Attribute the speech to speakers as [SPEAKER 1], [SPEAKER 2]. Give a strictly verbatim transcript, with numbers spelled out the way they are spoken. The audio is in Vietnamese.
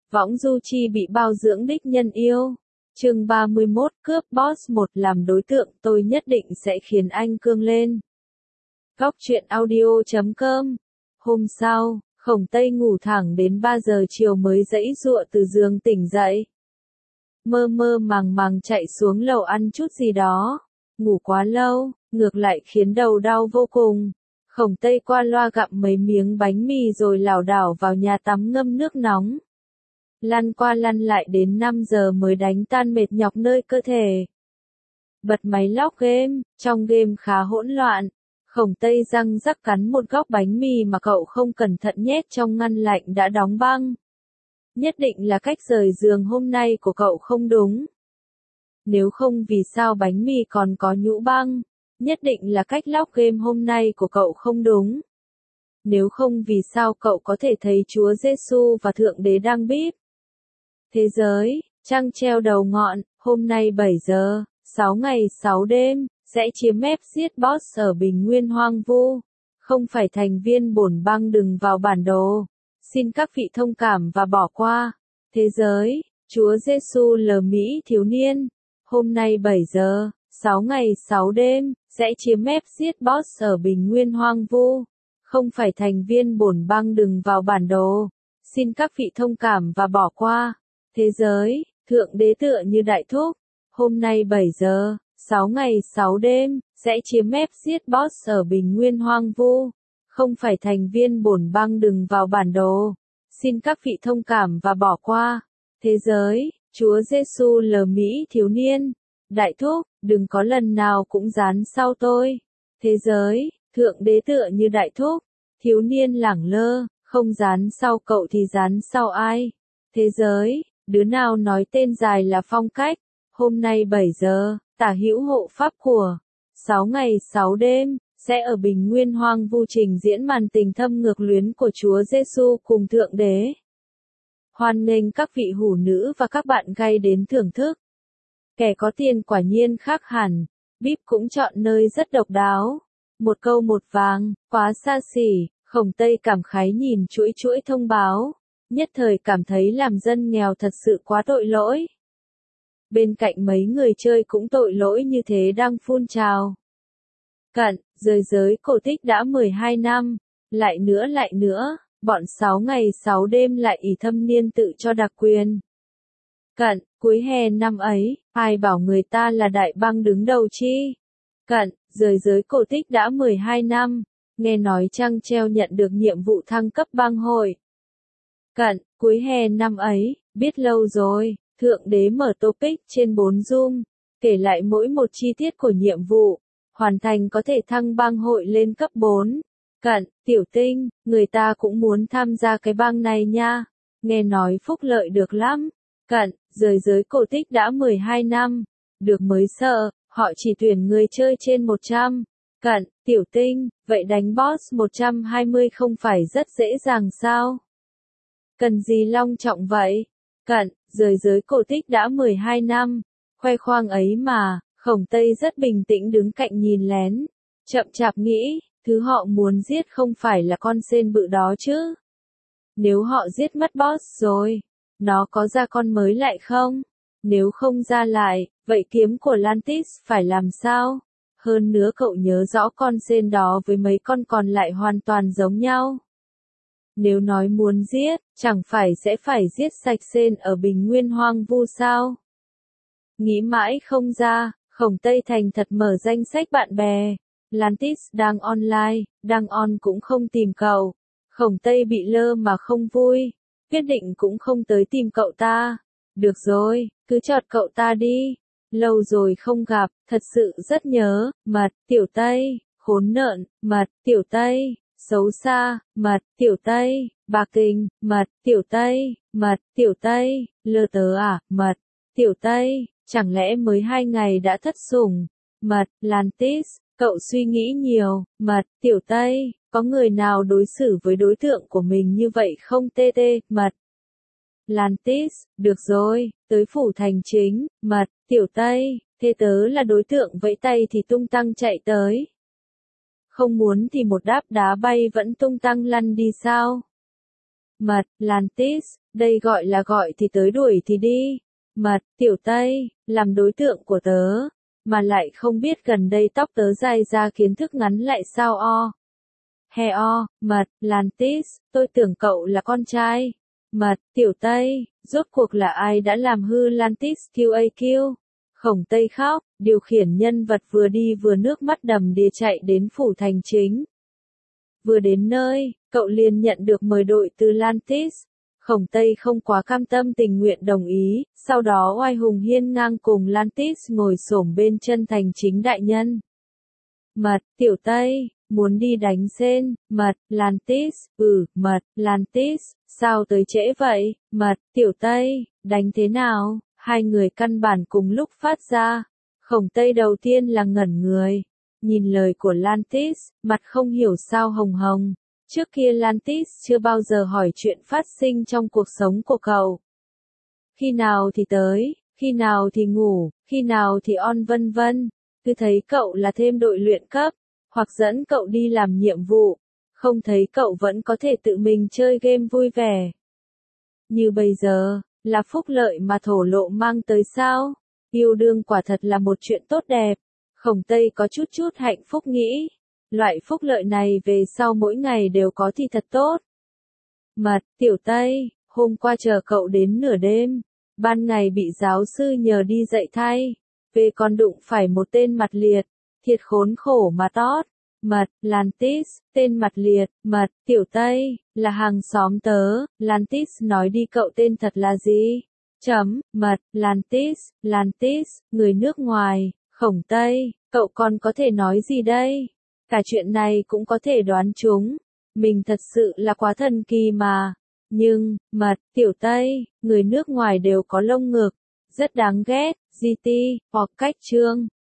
[SPEAKER 1] Võng Du Chi bị bao dưỡng đích nhân yêu. Chương ba mươi mốt, cướp boss một làm đối tượng, tôi nhất định sẽ khiến anh cương lên. Góc truyện audio chấm com. Hôm sau, Khổng Tây ngủ thẳng đến ba giờ chiều mới giãy giụa từ giường tỉnh dậy. Mơ mơ màng màng chạy xuống lầu ăn chút gì đó. Ngủ quá lâu, ngược lại khiến đầu đau vô cùng. Khổng Tây qua loa gặm mấy miếng bánh mì rồi lảo đảo vào nhà tắm ngâm nước nóng. Lăn qua lăn lại đến năm giờ mới đánh tan mệt nhọc nơi cơ thể. Bật máy log game, trong game khá hỗn loạn. Khổng Tây răng rắc cắn một góc bánh mì mà cậu không cẩn thận nhét trong ngăn lạnh đã đóng băng. Nhất định là cách rời giường hôm nay của cậu không đúng. Nếu không vì sao bánh mì còn có nhũ băng. Nhất định là cách log game hôm nay của cậu không đúng. Nếu không vì sao cậu có thể thấy Chúa Giêsu và Thượng Đế đang bíp. Thế giới, trăng treo đầu ngọn, hôm nay bảy giờ, sáu ngày sáu đêm, sẽ chiếm mép giết boss ở Bình Nguyên hoang vu. Không phải thành viên bổn băng đừng vào bản đồ. Xin các vị thông cảm và bỏ qua. Thế giới, Chúa Giêsu lờ Mỹ thiếu niên. Hôm nay bảy giờ, sáu ngày sáu đêm, sẽ chiếm mép giết boss ở Bình Nguyên hoang vu. Không phải thành viên bổn băng đừng vào bản đồ. Xin các vị thông cảm và bỏ qua. Thế giới, Thượng Đế tựa như đại thúc. Hôm nay bảy giờ, sáu ngày sáu đêm, sẽ chiếm mép giết boss ở Bình Nguyên hoang vu. Không phải thành viên bổn băng đừng vào bản đồ. Xin các vị thông cảm và bỏ qua. Thế giới, Chúa Giêsu lờ Mỹ thiếu niên. Đại thúc, đừng có lần nào cũng dán sau tôi. Thế giới, Thượng Đế tựa như đại thúc. Thiếu niên lẳng lơ, không dán sau cậu thì dán sau ai. Thế giới, đứa nào nói tên dài là phong cách. Hôm nay bảy giờ, tả hữu hộ pháp của sáu ngày sáu đêm, sẽ ở Bình Nguyên hoang vu trình diễn màn tình thâm ngược luyến của Chúa Giêsu cùng Thượng Đế. Hoan nghênh các vị hủ nữ và các bạn gay đến thưởng thức. Kẻ có tiền quả nhiên khác hẳn, bíp cũng chọn nơi rất độc đáo. Một câu một vàng, quá xa xỉ, Khổng Tây cảm khái nhìn chuỗi chuỗi thông báo. Nhất thời cảm thấy làm dân nghèo thật sự quá tội lỗi. Bên cạnh mấy người chơi cũng tội lỗi như thế đang phun trào. Cận, rời giới cổ tích đã mười hai năm, lại nữa lại nữa, bọn sáu ngày sáu đêm lại ỷ thâm niên tự cho đặc quyền. Cận, cuối hè năm ấy, ai bảo người ta là đại băng đứng đầu chi? Cận, rời giới cổ tích đã mười hai năm, nghe nói trăng treo nhận được nhiệm vụ thăng cấp băng hội. Cận, cuối hè năm ấy, biết lâu rồi, Thượng Đế mở topic trên bốn Zoom, kể lại mỗi một chi tiết của nhiệm vụ, hoàn thành có thể thăng bang hội lên cấp bốn. Cận, tiểu tinh, người ta cũng muốn tham gia cái bang này nha, nghe nói phúc lợi được lắm. Cận, rời giới cổ tích đã mười hai năm, được mới sợ, họ chỉ tuyển người chơi trên một trăm. Cận, tiểu tinh, vậy đánh boss một trăm hai mươi không phải rất dễ dàng sao? Cần gì long trọng vậy? Cận, rời giới cổ tích đã mười hai năm, khoe khoang ấy mà, Khổng Tây rất bình tĩnh đứng cạnh nhìn lén, chậm chạp nghĩ, thứ họ muốn giết không phải là con sên bự đó chứ. Nếu họ giết mất boss rồi, nó có ra con mới lại không? Nếu không ra lại, vậy kiếm của Lantis phải làm sao? Hơn nữa cậu nhớ rõ con sên đó với mấy con còn lại hoàn toàn giống nhau. Nếu nói muốn giết, chẳng phải sẽ phải giết sạch sên ở Bình Nguyên hoang vu sao? Nghĩ mãi không ra, Khổng Tây thành thật mở danh sách bạn bè. Lantis đang online, đang on cũng không tìm cậu. Khổng Tây bị lơ mà không vui, quyết định cũng không tới tìm cậu ta. Được rồi, cứ chọt cậu ta đi. Lâu rồi không gặp, thật sự rất nhớ, mật, tiểu Tây, khốn nợn, mật, tiểu Tây. Xấu xa, mật, tiểu Tây, bạc tình, mật, tiểu Tây, mật, tiểu Tây, lơ tớ à, mật, tiểu Tây, chẳng lẽ mới hai ngày đã thất sủng, mật, Lantis, cậu suy nghĩ nhiều, mật, tiểu Tây, có người nào đối xử với đối tượng của mình như vậy không tê tê, mật. Lantis, được rồi, tới phủ thành chính, mật, tiểu Tây, thế tớ là đối tượng vẫy tay thì tung tăng chạy tới. Không muốn thì một đáp đá bay vẫn tung tăng lăn đi sao? Mật, Lantis, đây gọi là gọi thì tới đuổi thì đi. Mật, Tiểu Tây, làm đối tượng của tớ, mà lại không biết gần đây tóc tớ dài ra kiến thức ngắn lại sao o. He o, Mật, Lantis, tôi tưởng cậu là con trai. Mật, Tiểu Tây, rốt cuộc là ai đã làm hư Lantis quy a quy? Khổng Tây khóc, điều khiển nhân vật vừa đi vừa nước mắt đầm đìa chạy đến phủ thành chính. Vừa đến nơi, cậu liền nhận được mời đội từ Lantis. Khổng Tây không quá cam tâm tình nguyện đồng ý, sau đó oai hùng hiên ngang cùng Lantis ngồi xổm bên chân thành chính đại nhân. Mật, Tiểu Tây, muốn đi đánh sên. Mật, Lantis, ừ, Mật, Lantis, sao tới trễ vậy? Mật, Tiểu Tây, đánh thế nào? Hai người căn bản cùng lúc phát ra. Khổng Tây đầu tiên là ngẩn người. Nhìn lời của Lantis, mặt không hiểu sao hồng hồng. Trước kia Lantis chưa bao giờ hỏi chuyện phát sinh trong cuộc sống của cậu. Khi nào thì tới, khi nào thì ngủ, khi nào thì on vân vân. Cứ thấy cậu là thêm đội luyện cấp, hoặc dẫn cậu đi làm nhiệm vụ. Không thấy cậu vẫn có thể tự mình chơi game vui vẻ. Như bây giờ, là phúc lợi mà thổ lộ mang tới sao? Yêu đương quả thật là một chuyện tốt đẹp. Khổng Tây có chút chút hạnh phúc nghĩ. Loại phúc lợi này về sau mỗi ngày đều có thì thật tốt. Mật, Tiểu Tây, hôm qua chờ cậu đến nửa đêm. Ban ngày bị giáo sư nhờ đi dạy thay. Về còn đụng phải một tên mặt liệt. Thiệt khốn khổ mà tót. Mật, Lantis, tên mặt liệt. Mật, Tiểu Tây, là hàng xóm tớ. Lantis nói đi cậu tên thật là gì? Chấm, Mật, Lantis, Lantis, người nước ngoài. Khổng Tây, cậu còn có thể nói gì đây? Cả chuyện này cũng có thể đoán chúng. Mình thật sự là quá thần kỳ mà. Nhưng, Mật, Tiểu Tây, người nước ngoài đều có lông ngực. Rất đáng ghét. giê tê, hoặc cách chương.